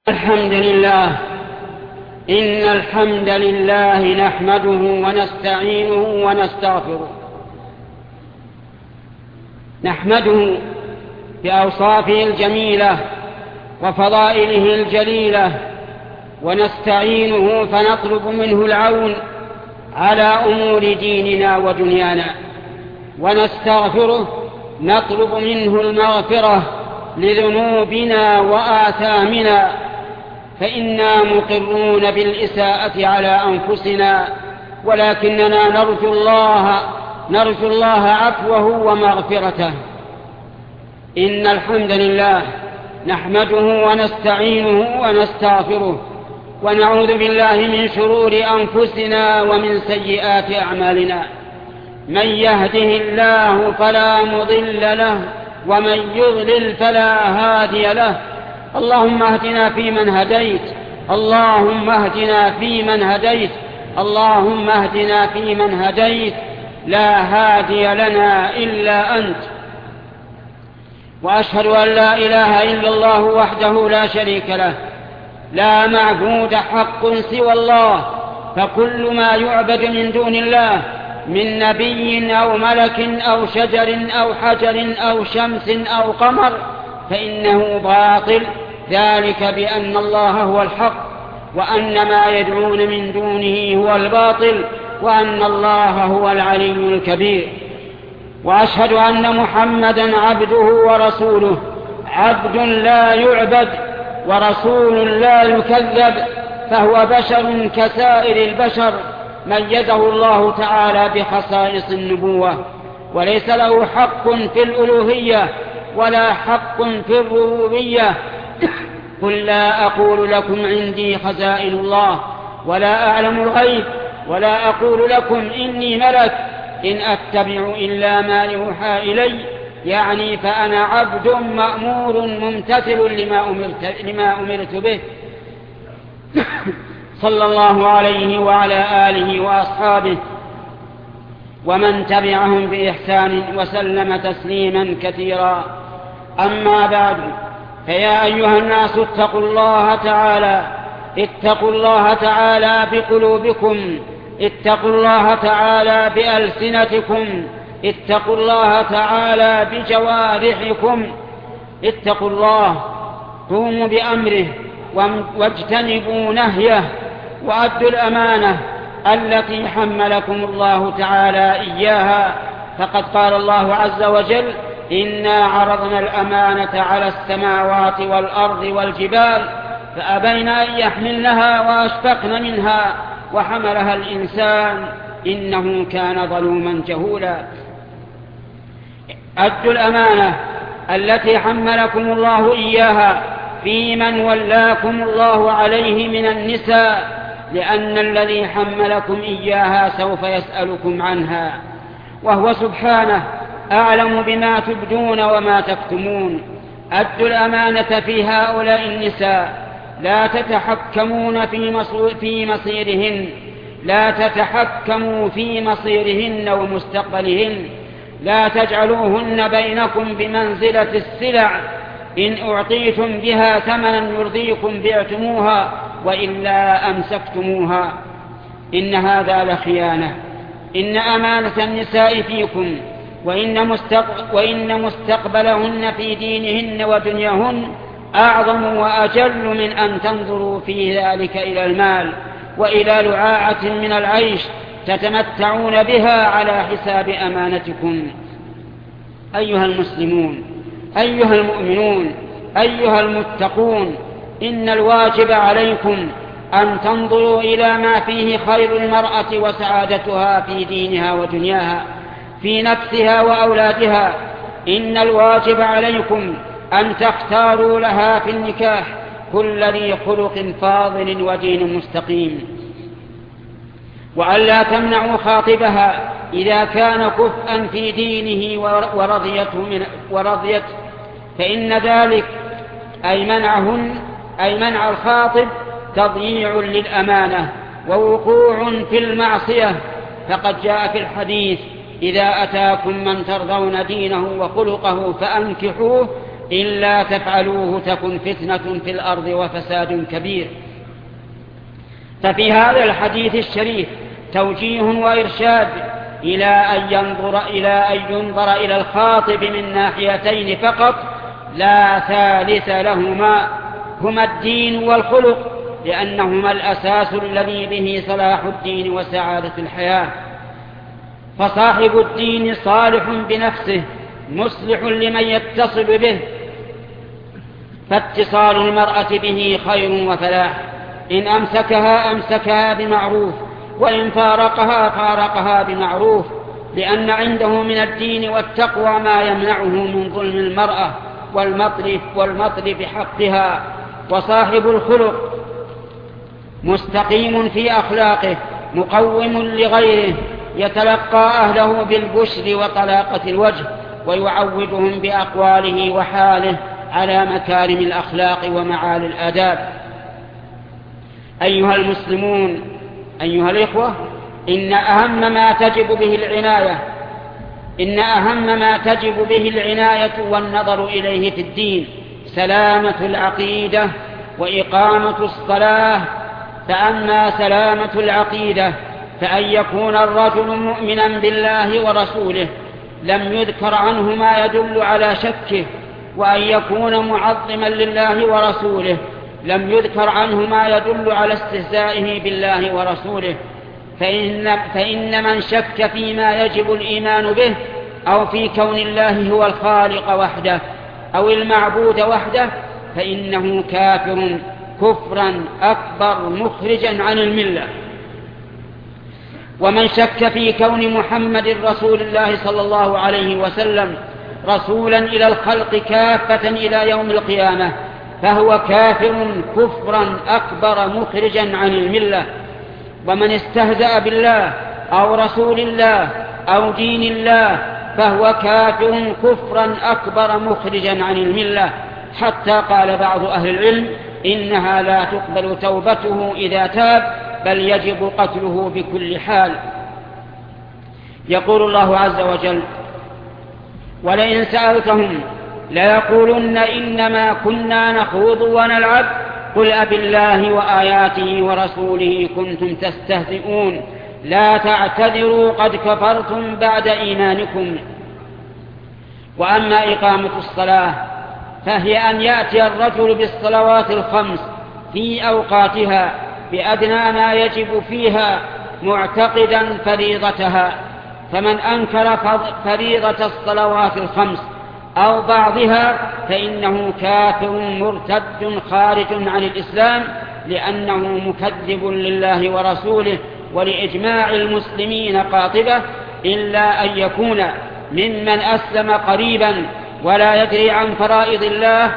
الحمد لله. إن الحمد لله نحمده ونستعينه ونستغفره، نحمده بأوصافه الجميلة وفضائله الجليلة، ونستعينه فنطلب منه العون على أمور ديننا ودنيانا، ونستغفره نطلب منه المغفرة لذنوبنا وآثامنا، فإنا مقرون بالإساءة على أنفسنا، ولكننا نرجو الله عفوه ومغفرته. إن الحمد لله نحمده ونستعينه ونستغفره، ونعوذ بالله من شرور أنفسنا ومن سيئات أعمالنا. من يهده الله فلا مضل له، ومن يضلل فلا هادي له. اللهم اهدنا فيمن هديت، اللهم اهدنا فيمن هديت، اللهم اهدنا فيمن هديت، لا هادي لنا إلا أنت. وأشهد أن لا إله إلا الله وحده لا شريك له، لا معبود حق سوى الله، فكل ما يعبد من دون الله من نبي أو ملك أو شجر أو حجر أو شمس أو قمر فإنه باطل، ذلك بأن الله هو الحق، وأن ما يدعون من دونه هو الباطل، وأن الله هو العلي الكبير. وأشهد أن محمدا عبده ورسوله، عبد لا يعبد ورسول لا يكذب، فهو بشر كسائر البشر، ميزه الله تعالى بخصائص النبوة، وليس له حق في الألوهية ولا حق في الربوبية. قل لا أقول لكم عندي خزائن الله ولا أعلم الغيب، ولا أقول لكم إني ملك إن أتبع إلا ما يوحى إلي، يعني فأنا عبد مأمور ممتثل لما أمرت به. صلى الله عليه وعلى آله وأصحابه ومن تبعهم بإحسان وسلم تسليما كثيرا. أما بعد، فيا أيها الناس اتقوا الله تعالى بقلوبكم، اتقوا الله تعالى بألسنتكم، اتقوا الله تعالى بجوارحكم. اتقوا الله، قوموا بأمره واجتنبوا نهيه، وأدوا الأمانة التي حملكم الله تعالى إياها. فقد قال الله عز وجل: إنا عرضنا الأمانة على السماوات والأرض والجبال فأبين أن يحملنها وأشفقن منها وحملها الإنسان إنه كان ظلوما جهولا. أدوا الأمانة التي حملكم الله إياها في من ولاكم الله عليه من النساء، لأن الذي حملكم إياها سوف يسألكم عنها، وهو سبحانه أعلم بما تبدون وما تكتمون. أدوا الأمانة في هؤلاء النساء، لا تتحكمون في مصيرهن، لا تتحكموا في مصيرهن ومستقبلهن، لا تجعلوهن بينكم بمنزلة السلع، إن أعطيتم بها ثمنا يرضيكم بعتموها، وإلا أمسكتموها، إن هذا لخيانة. إن أمانة النساء فيكم، وإن مستقبلهن في دينهن ودنياهن أعظم وأجل من أن تنظروا في ذلك إلى المال وإلى لعاعة من العيش تتمتعون بها على حساب أمانتكم. أيها المسلمون، أيها المؤمنون، أيها المتقون، إن الواجب عليكم أن تنظروا إلى ما فيه خير المرأة وسعادتها في دينها ودنياها، في نفسها وأولادها. إن الواجب عليكم أن تختاروا لها في النكاح كل ذي خلق فاضل ودين مستقيم، وأن لا تمنعوا خاطبها إذا كان كفءا في دينه ورضيته، فإن ذلك أي منع الخاطب تضييع للأمانة ووقوع في المعصية. فقد جاء في الحديث: إذا أتاكم من ترضون دينه وخلقه فأنكحوه، إلا تفعلوه تكن فتنة في الأرض وفساد كبير. ففي هذا الحديث الشريف توجيه وإرشاد إلى أن ينظر إلى الخاطب من ناحيتين فقط لا ثالث لهما، هما الدين والخلق، لأنهما الأساس الذي به صلاح الدين وسعادة الحياة. فصاحب الدين صالح بنفسه مصلح لمن يتصل به، فاتصال المرأة به خير وفلاح. إن أمسكها بمعروف، وإن فارقها بمعروف، لأن عنده من الدين والتقوى ما يمنعه من ظلم المرأة والمطل بحقها. وصاحب الخلق مستقيم في أخلاقه مقوم لغيره، يتلقى أهله بالبشر وطلاقة الوجه، ويعودهم بأقواله وحاله على مكارم الأخلاق ومعالي الآداب. أيها المسلمون، أيها الإخوة، إن أهم ما تجب به العناية والنظر إليه في الدين سلامة العقيدة وإقامة الصلاة. فأما سلامة العقيدة فأن يكون الرجل مؤمنا بالله ورسوله لم يذكر عنه ما يدل على شكه، وأن يكون معظما لله ورسوله لم يذكر عنه ما يدل على استهزائه بالله ورسوله. فإن من شك فيما يجب الإيمان به أو في كون الله هو الخالق وحده أو المعبود وحده فإنه كافر كفرا أكبر مخرجا عن الملة. ومن شك في كون محمد رسول الله صلى الله عليه وسلم رسولا إلى الخلق كافة إلى يوم القيامة فهو كافر كفرا أكبر مخرجا عن الملة. ومن استهزأ بالله أو رسول الله أو دين الله فهو كافر كفرا أكبر مخرجا عن الملة، حتى قال بعض أهل العلم إنها لا تقبل توبته إذا تاب، بل يجب قتله بكل حال. يقول الله عز وجل: ولئن سألتهم ليقولن إنما كنا نخوض ونلعب قل أبالله وآياته ورسوله كنتم تستهزئون لا تعتذروا قد كفرتم بعد إيمانكم. وأما إقامة الصلاة فهي أن يأتي الرجل بالصلوات الخمس في أوقاتها بأدنى ما يجب فيها معتقدا فريضتها. فمن أنكر فريضة الصلوات الخمس أو بعضها فإنه كافر مرتد خارج عن الإسلام، لأنه مكذب لله ورسوله ولإجماع المسلمين قاطبة، إلا أن يكون ممن أسلم قريبا ولا يدري عن فرائض الله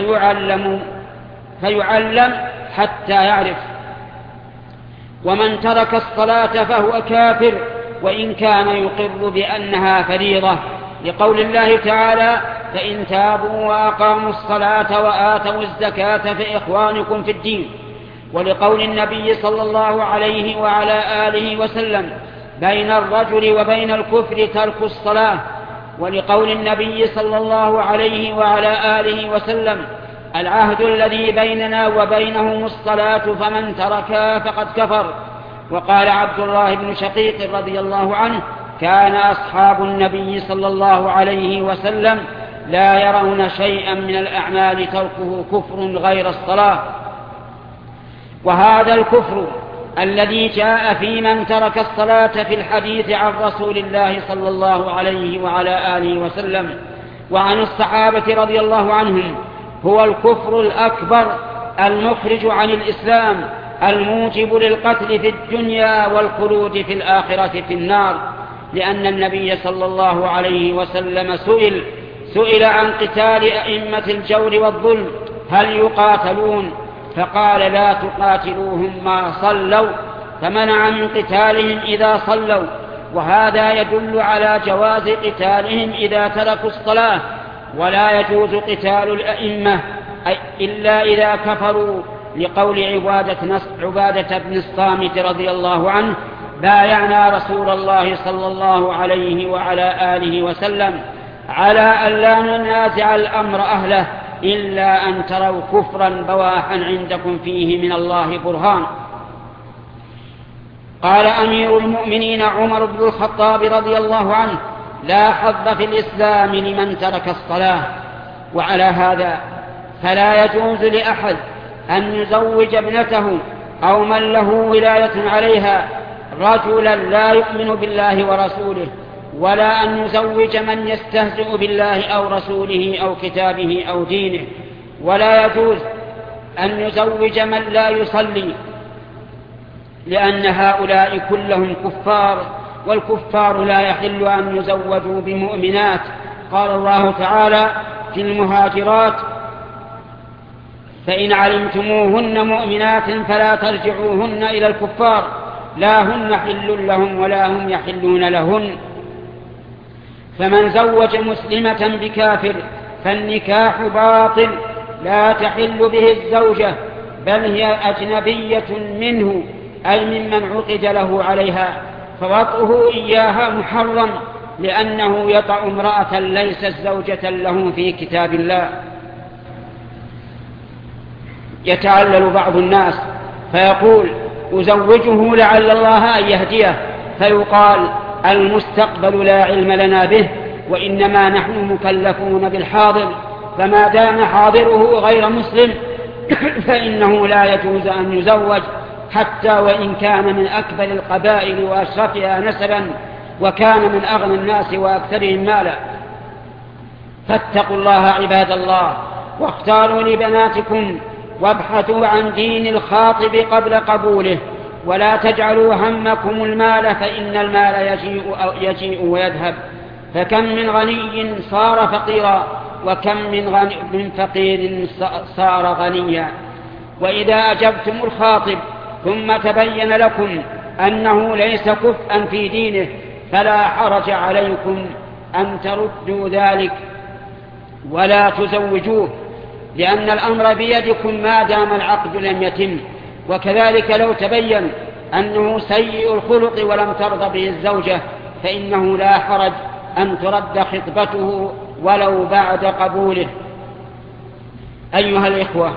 فيعلم حتى يعرف. ومن ترك الصلاة فهو كافر وإن كان يقر بأنها فريضة، لقول الله تعالى: فإن تابوا وأقاموا الصلاة وآتوا الزكاة فإخوانكم في الدين. ولقول النبي صلى الله عليه وعلى آله وسلم: بين الرجل وبين الكفر ترك الصلاة. ولقول النبي صلى الله عليه وعلى آله وسلم: العهد الذي بيننا وبينهم الصلاة فمن تركها فقد كفر. وقال عبد الله بن شقيق رضي الله عنه: كان أصحاب النبي صلى الله عليه وسلم لا يرون شيئا من الأعمال تركه كفر غير الصلاة. وهذا الكفر الذي جاء في من ترك الصلاة في الحديث عن رسول الله صلى الله عليه وعلى آله وسلم وعن الصحابة رضي الله عنهم هو الكفر الأكبر المخرج عن الإسلام الموجب للقتل في الدنيا والخلود في الآخرة في النار. لأن النبي صلى الله عليه وسلم سئل عن قتال أئمة الجور والظلم هل يقاتلون؟ فقال: لا تقاتلوهم ما صلوا، فمنع من قتالهم إذا صلوا. وهذا يدل على جواز قتالهم إذا تركوا الصلاة، ولا يجوز قتال الأئمة إلا إذا كفروا، لقول عبادة بن الصامت رضي الله عنه: بايعنا رسول الله صلى الله عليه وعلى آله وسلم على أن لا ننازع الأمر أهله إلا أن تروا كفرا بواحا عندكم فيه من الله برهان. قال أمير المؤمنين عمر بن الخطاب رضي الله عنه: لا حظ في الإسلام لمن ترك الصلاة. وعلى هذا فلا يجوز لأحد أن يزوج ابنته أو من له ولاية عليها رجلا لا يؤمن بالله ورسوله، ولا أن يزوج من يستهزئ بالله أو رسوله أو كتابه أو دينه، ولا يجوز أن يزوج من لا يصلي، لأن هؤلاء كلهم كفار، والكفار لا يحل أن يزوجوا بمؤمنات. قال الله تعالى في المهاجرات: فإن علمتموهن مؤمنات فلا ترجعوهن إلى الكفار، لا هن حل لهم ولا هم يحلون لهن. فمن زوج مسلمة بكافر فالنكاح باطل، لا تحل به الزوجة، بل هي أجنبية منه، أي ممن عقد له عليها، فوطئه إياها محرم، لأنه يطأ امرأة ليست زوجة له في كتاب الله. يتعلل بعض الناس فيقول: أزوجه لعل الله أن يهديه، فيقال: المستقبل لا علم لنا به، وإنما نحن مكلفون بالحاضر، فما دام حاضره غير مسلم فإنه لا يجوز أن يزوج، حتى وإن كان من أكبر القبائل وأشرفها نسبا، وكان من أغنى الناس وأكثرهم مالا. فاتقوا الله عباد الله، واختاروا لبناتكم، وابحثوا عن دين الخاطب قبل قبوله، ولا تجعلوا همكم المال، فإن المال يجيء ويذهب، فكم من غني صار فقيرا، وكم من فقير صار غنيا. وإذا أجبتم الخاطب ثم تبين لكم أنه ليس كفءا في دينه فلا حرج عليكم أن تردوا ذلك ولا تزوجوه، لأن الأمر بيدكم ما دام العقد لم يتم. وكذلك لو تبين أنه سيء الخلق ولم ترضى به الزوجة فإنه لا حرج أن ترد خطبته ولو بعد قبوله. أيها الإخوة،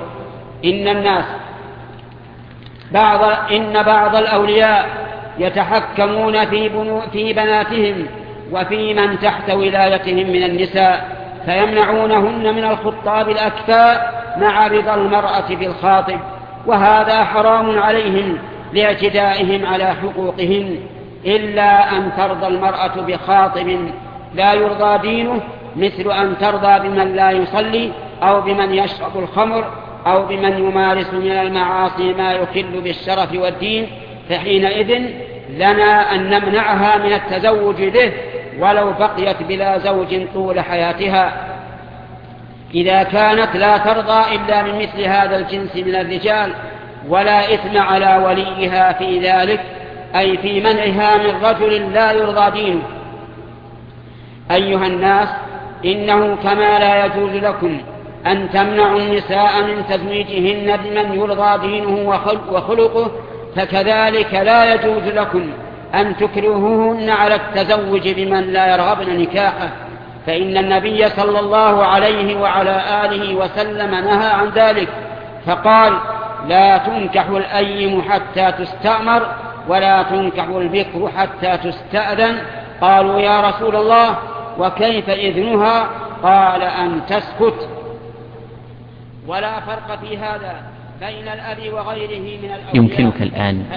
إن بعض الأولياء يتحكمون في بناتهم وفي من تحت ولايتهم من النساء، فيمنعونهن من الخطاب الأكفاء مع رضا المرأة بالخاطب، وهذا حرام عليهم لاعتدائهم على حقوقهن، إلا أن ترضى المرأة بخاطب لا يرضى دينه، مثل أن ترضى بمن لا يصلي، أو بمن يشرب الخمر، أو بمن يمارس من المعاصي ما يخل بالشرف والدين، فحينئذ لنا أن نمنعها من التزوج به ولو بقيت بلا زوج طول حياتها، إذا كانت لا ترضى إلا من مثل هذا الجنس من الرجال، ولا إثم على وليها في ذلك، أي في منعها من رجل لا يرضى دينه. أيها الناس، إنه كما لا يجوز لكم أن تمنعوا النساء من تزويجهن بمن يرضى دينه وخلقه، فكذلك لا يجوز لكم أن تكرهوهن على التزوج بمن لا يرغبن نكاحه، فإن النبي صلى الله عليه وعلى آله وسلم نهى عن ذلك، فقال: لا تنكح الأيم حتى تستأمر، ولا تنكح البكر حتى تستأذن. قالوا: يا رسول الله، وكيف إذنها؟ قال: أن تسكت. ولا فرق في هذا بين الأب وغيره من الأولياء. يمكنك الآن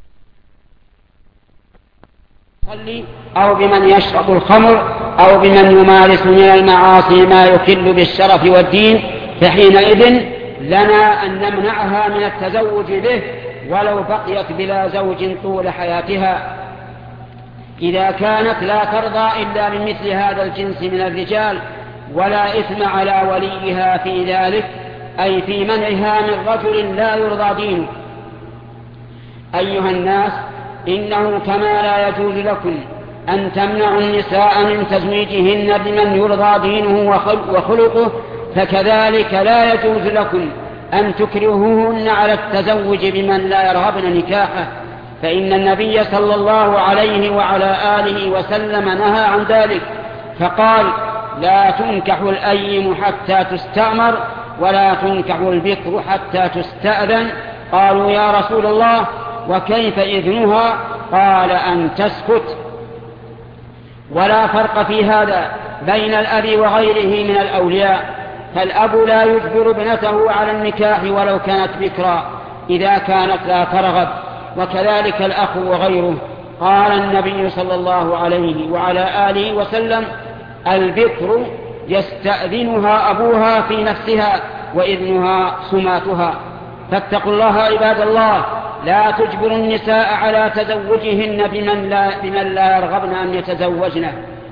أو بمن يشرب الخمر، أو بمن يمارس من المعاصي ما يخل بالشرف والدين، فحينئذ لنا أن نمنعها من التزوج به ولو بقيت بلا زوج طول حياتها، إذا كانت لا ترضى إلا من مثل هذا الجنس من الرجال، ولا إثم على وليها في ذلك، أي في منعها من رجل لا يرضى دينه. أيها الناس، إنه كما لا يجوز لكم أن تمنعوا النساء من تزويجهن بمن يرضى دينه وخلقه، فكذلك لا يجوز لكم أن تكرهوهن على التزوج بمن لا يرغبن نكاحه، فإن النبي صلى الله عليه وعلى آله وسلم نهى عن ذلك، فقال: لا تنكح الأيم حتى تستأمر ولا تنكح البكر حتى تستأذن. قالوا يا رسول الله وكيف إذنها؟ قال أن تسكت. ولا فرق في هذا بين الأب وغيره من الأولياء، فالأب لا يجبر ابنته على النكاح ولو كانت بكرا إذا كانت لا ترغب، وكذلك الأخ وغيره. قال النبي صلى الله عليه وعلى آله وسلم: البكر يستأذنها أبوها في نفسها وإذنها سماتها. فاتقوا الله عباد الله، لا تجبر النساء على تزوجهن بمن لا يرغبن أن يتزوجنه،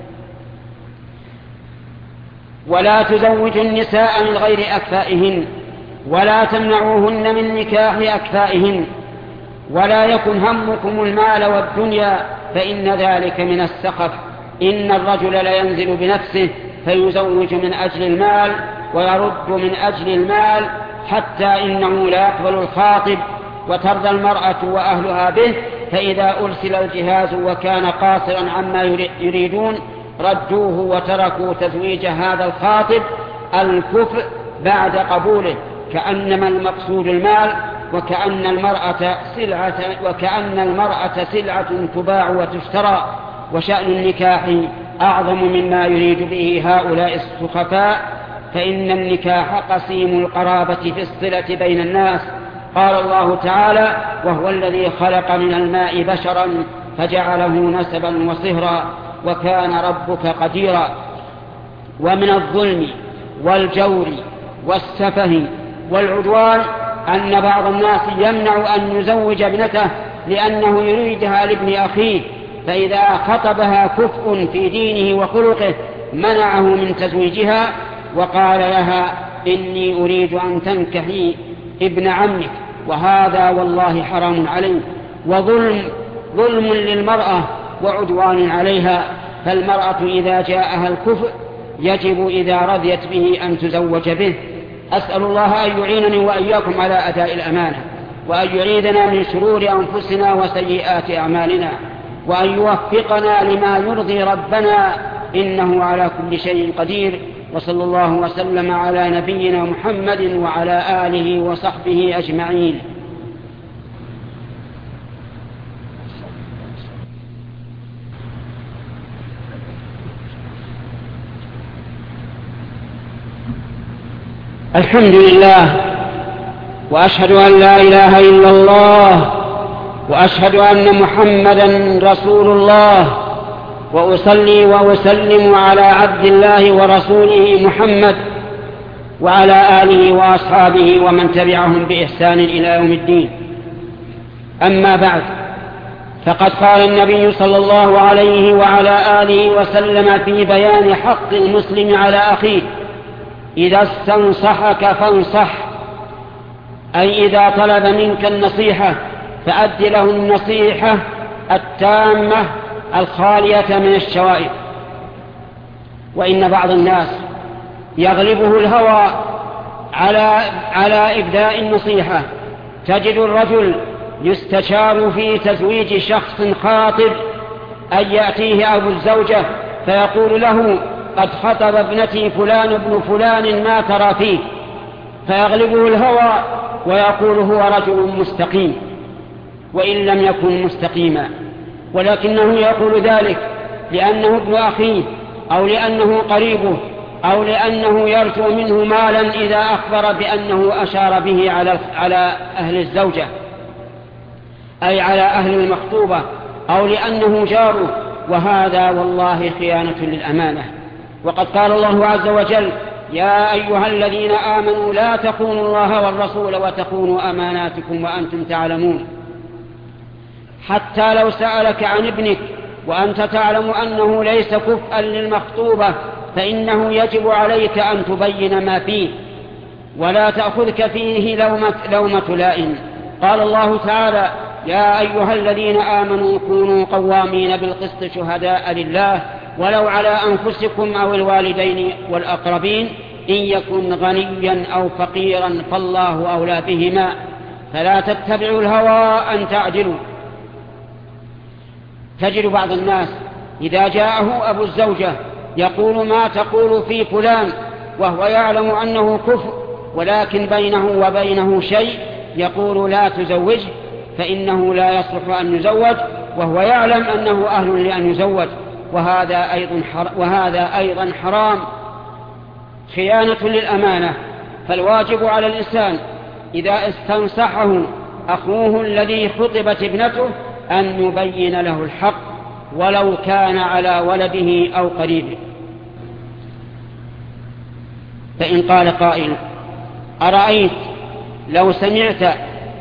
ولا تزوج النساء من غير أكفائهن، ولا تمنعوهن من نكاح أكفائهن، ولا يكن همكم المال والدنيا فإن ذلك من السخف. إن الرجل لينزل بنفسه فيزوج من أجل المال ويرد من أجل المال، حتى إنه لا يقبل الخاطب وترضى المرأة وأهلها به، فإذا أرسل الجهاز وكان قاصرا عما يريدون ردوه وتركوا تزويج هذا الخاطب الكفء بعد قبوله، كأنما المقصود المال، وكأن المرأة سلعة تباع وتشترى. وشأن النكاح أعظم مما يريد به هؤلاء السخفاء، فإن النكاح قسيم القرابة في الصلة بين الناس. قال الله تعالى: وهو الذي خلق من الماء بشرا فجعله نسبا وصهرا وكان ربك قديرا. ومن الظلم والجور والسفه والعدوان أن بعض الناس يمنع أن يزوج ابنته لأنه يريدها لابن أخيه، فإذا خطبها كفء في دينه وخلقه منعه من تزويجها وقال لها: إني أريد أن تنكحي ابن عمك، وهذا والله حرام عليه وظلم للمرأة وعدوان عليها. فالمرأة إذا جاءها الكفء يجب إذا رضيت به أن تزوج به. أسأل الله أن يعينني وإياكم على أداء الأمانة، وأن يعيذنا من شرور أنفسنا وسيئات أعمالنا، وأن يوفقنا لما يرضي ربنا، إنه على كل شيء قدير. وصلى الله وسلم على نبينا محمد وعلى آله وصحبه أجمعين. الحمد لله، وأشهد أن لا إله إلا الله، وأشهد أن محمدا رسول الله، وأصلي وأسلم على عبد الله ورسوله محمد وعلى آله وأصحابه ومن تبعهم بإحسان إلى يوم الدين. أما بعد، فقد قال النبي صلى الله عليه وعلى آله وسلم في بيان حق المسلم على أخيه: إذا استنصحك فانصح، أي إذا طلب منك النصيحة فأد له النصيحة التامة الخالية من الشوائب. وإن بعض الناس يغلبه الهوى على إبداء النصيحة. تجد الرجل يستشار في تزويج شخص خاطب أن يأتيه أبو الزوجة فيقول له: قد خطب ابنتي فلان ابن فلان، ما ترى فيه؟ فيغلبه الهوى ويقول: هو رجل مستقيم، وإن لم يكن مستقيما، ولكنه يقول ذلك لأنه ابن أخيه، أو لأنه قريبه، أو لأنه يرجو منه مالا إذا أخبر بأنه أشار به على أهل الزوجة، أي على أهل المخطوبة، أو لأنه جاره، وهذا والله خيانة للأمانة. وقد قال الله عز وجل: يا أيها الذين آمنوا لا تخونوا الله والرسول وتخونوا أماناتكم وأنتم تعلمون. حتى لو سألك عن ابنك وأنت تعلم أنه ليس كفءا للمخطوبة فإنه يجب عليك أن تبين ما فيه، ولا تأخذك فيه لومة لائم. قال الله تعالى: يا أيها الذين آمنوا كونوا قوامين بالقسط شهداء لله ولو على أنفسكم أو الوالدين والأقربين إن يكن غنيا أو فقيرا فالله أولى بهما فلا تتبعوا الهوى أن تعدلوا. تجد بعض الناس إذا جاءه أبو الزوجة يقول ما تقول في فلان وهو يعلم أنه كفر ولكن بينه وبينه شيء، يقول لا تزوجه فإنه لا يصلح أن يزوج، وهو يعلم أنه أهل لأن يزوج، وهذا أيضا حرام، خيانة للأمانة. فالواجب على الإنسان إذا استنصحه أخوه الذي خطبت ابنته أن يبين له الحق ولو كان على ولده أو قريبه. فإن قال قائل: أرأيت لو سمعت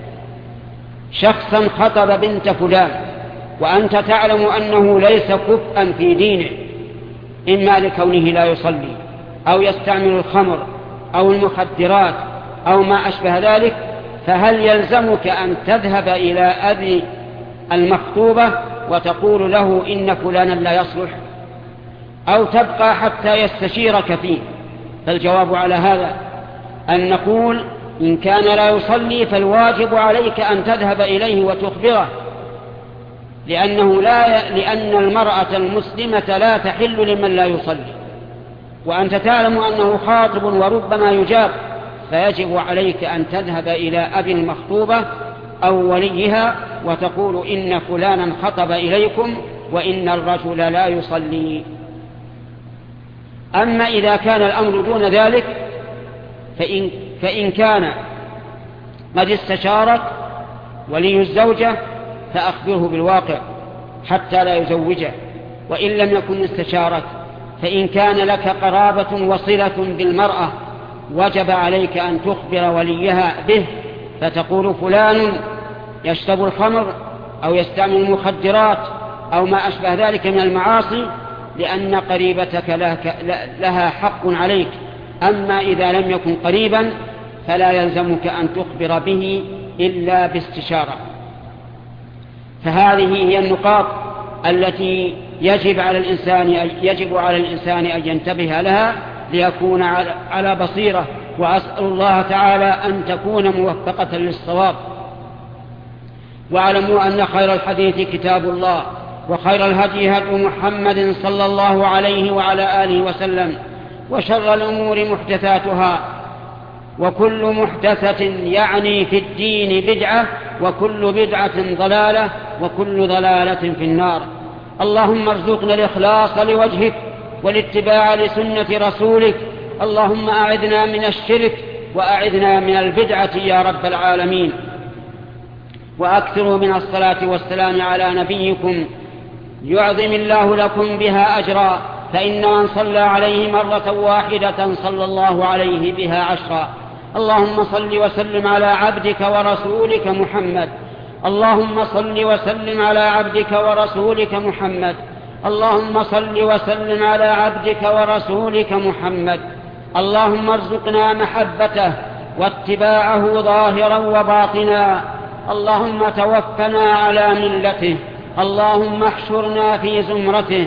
شخصا خطب بنت فلان وأنت تعلم أنه ليس كفءا في دينه، إما لكونه لا يصلي أو يستعمل الخمر أو المخدرات أو ما أشبه ذلك، فهل يلزمك أن تذهب إلى أبي المخطوبة وتقول له إن فلانا لا يصلح، أو تبقى حتى يستشيرك فيه؟ فالجواب على هذا أن نقول إن كان لا يصلي فالواجب عليك أن تذهب إليه وتخبره، لأن المرأة المسلمة لا تحل لمن لا يصلي، وأنت تعلم أنه خاطب وربما يجاب، فيجب عليك أن تذهب إلى أبي المخطوبة أو وليها وتقول إن فلانا خطب إليكم وإن الرجل لا يصلي. أما إذا كان الأمر دون ذلك فإن كان قد استشارك ولي الزوجة فأخبره بالواقع حتى لا يزوجه، وإن لم يكن استشارك فإن كان لك قرابة وصلة بالمرأة وجب عليك أن تخبر وليها به، فتقول فلان يشرب الخمر أو يستعمل المخدرات أو ما أشبه ذلك من المعاصي، لأن قريبتك لها حق عليك. أما إذا لم يكن قريبا فلا يلزمك أن تخبر به إلا باستشارة. فهذه هي النقاط التي يجب على الإنسان أن ينتبه لها ليكون على بصيرة، وأسأل الله تعالى أن تكون موفقة للصواب. واعلموا أن خير الحديث كتاب الله، وخير الهدي هدي محمد صلى الله عليه وعلى آله وسلم، وشر الأمور محدثاتها، وكل محدثة يعني في الدين بدعة، وكل بدعة ضلالة، وكل ضلالة في النار. اللهم ارزقنا الإخلاص لوجهك والاتباع لسنة رسولك. اللهم أعذنا من الشرك وأعذنا من البدعة يا رب العالمين. وأكثروا من الصلاة والسلام على نبيكم يعظم الله لكم بها أجرا، فإن من صلى عليه مرة واحدة صلى الله عليه بها عشرا. اللهم صل وسلم على عبدك ورسولك محمد. اللهم صل وسلم على عبدك ورسولك محمد. اللهم صل وسلم على عبدك ورسولك محمد. اللهم ارزقنا محبته واتباعه ظاهرا وباطنا. اللهم توفنا على ملته. اللهم احشرنا في زمرته.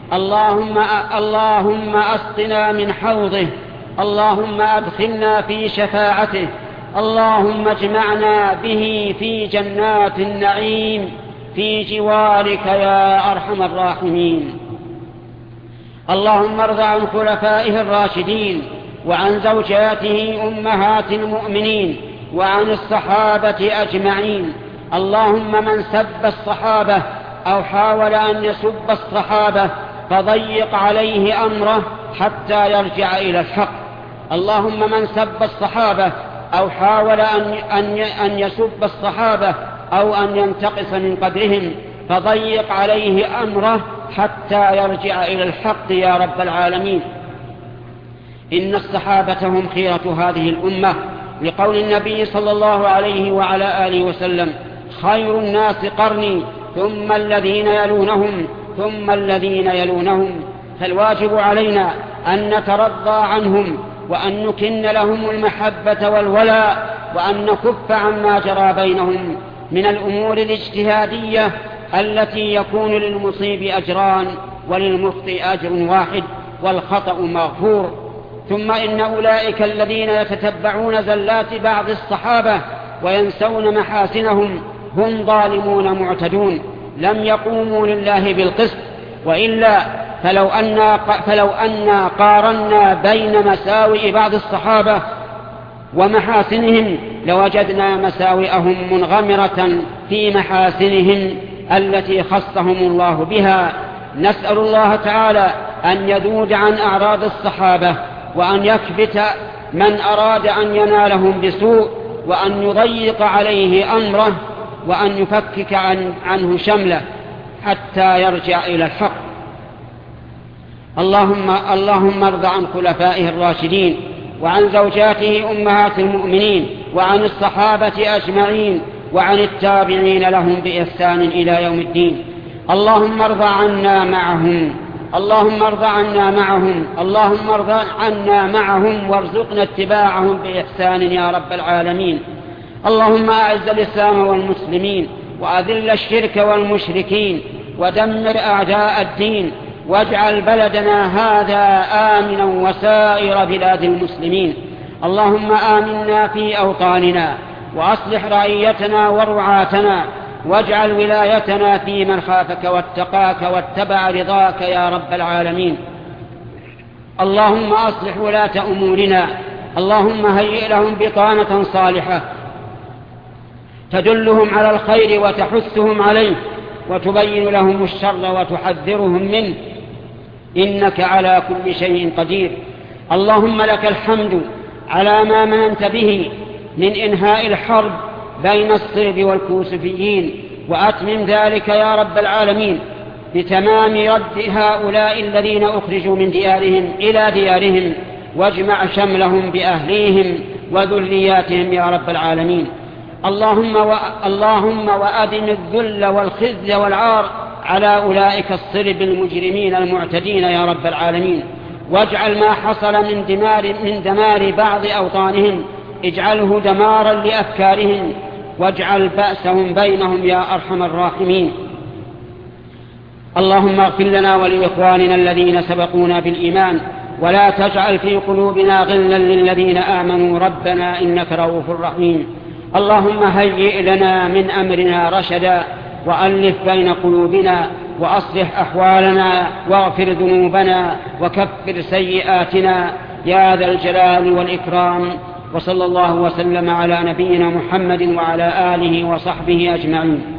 اللهم اسقنا من حوضه. اللهم ادخلنا في شفاعته. اللهم اجمعنا به في جنات النعيم في جوارك يا أرحم الراحمين. اللهم ارض عن خلفائه الراشدين وعن زوجاته أمهات المؤمنين وعن الصحابة أجمعين. اللهم من سب الصحابة أو حاول أن يسب الصحابة فضيق عليه أمره حتى يرجع إلى الحق. اللهم من سب الصحابة أو حاول أن يسب الصحابة أو أن ينتقص من قدرهم فضيق عليه أمره حتى يرجع إلى الحق يا رب العالمين. إن الصحابة هم خيرة هذه الأمة، لقول النبي صلى الله عليه وعلى آله وسلم: خير الناس قرني ثم الذين يلونهم ثم الذين يلونهم. فالواجب علينا أن نترضى عنهم وأن نكن لهم المحبة والولاء، وأن نكف عما جرى بينهم من الأمور الاجتهادية التي يكون للمصيب أجران وللمخطئ أجر واحد والخطأ مغفور. ثم إن أولئك الذين يتتبعون زلات بعض الصحابة وينسون محاسنهم هم ظالمون معتدون، لم يقوموا لله بالقسط، وإلا فلو أن قارنا بين مساوئ بعض الصحابة ومحاسنهم لوجدنا مساوئهم منغمرة في محاسنهم التي خصهم الله بها. نسأل الله تعالى أن يذود عن أعراض الصحابة، وأن يكبت من أراد أن ينالهم بسوء، وأن يضيق عليه أمره، وأن يفكك عنه حتى يرجع إلى الحق. اللهم ارض عن خلفائه الراشدين، وعن زوجاته أمهات المؤمنين، وعن الصحابة أجمعين، وعن التابعين لهم بإحسان إلى يوم الدين. اللهم ارض عنا معهم، اللهم ارض عنا معهم، اللهم ارض عنا معهم، وارزقنا اتباعهم بإحسان يا رب العالمين. اللهم أعز الإسلام والمسلمين، وأذل الشرك والمشركين، ودمر أعداء الدين، واجعل بلدنا هذا آمنا وسائر بلاد المسلمين. اللهم آمنا في أوطاننا، وأصلح رعيتنا ورعاتنا، واجعل ولايتنا في من خافك واتقاك واتبع رضاك يا رب العالمين. اللهم أصلح ولاة أمورنا، اللهم هيئ لهم بطانة صالحة تدلهم على الخير وتحثهم عليه، وتبين لهم الشر وتحذرهم منه، إنك على كل شيء قدير. اللهم لك الحمد على ما مننت به من إنهاء الحرب بين الصلب والكوسفيين، وأتمم ذلك يا رب العالمين بتمام رد هؤلاء الذين أخرجوا من ديارهم إلى ديارهم، واجمع شملهم بأهليهم وذرياتهم يا رب العالمين. اللهم وأدم الذل والخزي والعار على أولئك الصلب المجرمين المعتدين يا رب العالمين، واجعل ما حصل من دمار بعض أوطانهم اجعله دمارا لأفكارهم، واجعل بأسهم بينهم يا أرحم الراحمين. اللهم اغفر لنا ولإخواننا الذين سبقونا بالإيمان، ولا تجعل في قلوبنا غلا للذين آمنوا ربنا إنك رؤوف رحيم. اللهم هيئ لنا من أمرنا رشدا، وألف بين قلوبنا، وأصلح أحوالنا، واغفر ذنوبنا، وكفر سيئاتنا يا ذا الجلال والإكرام. وصلى الله وسلم على نبينا محمد وعلى آله وصحبه أجمعين.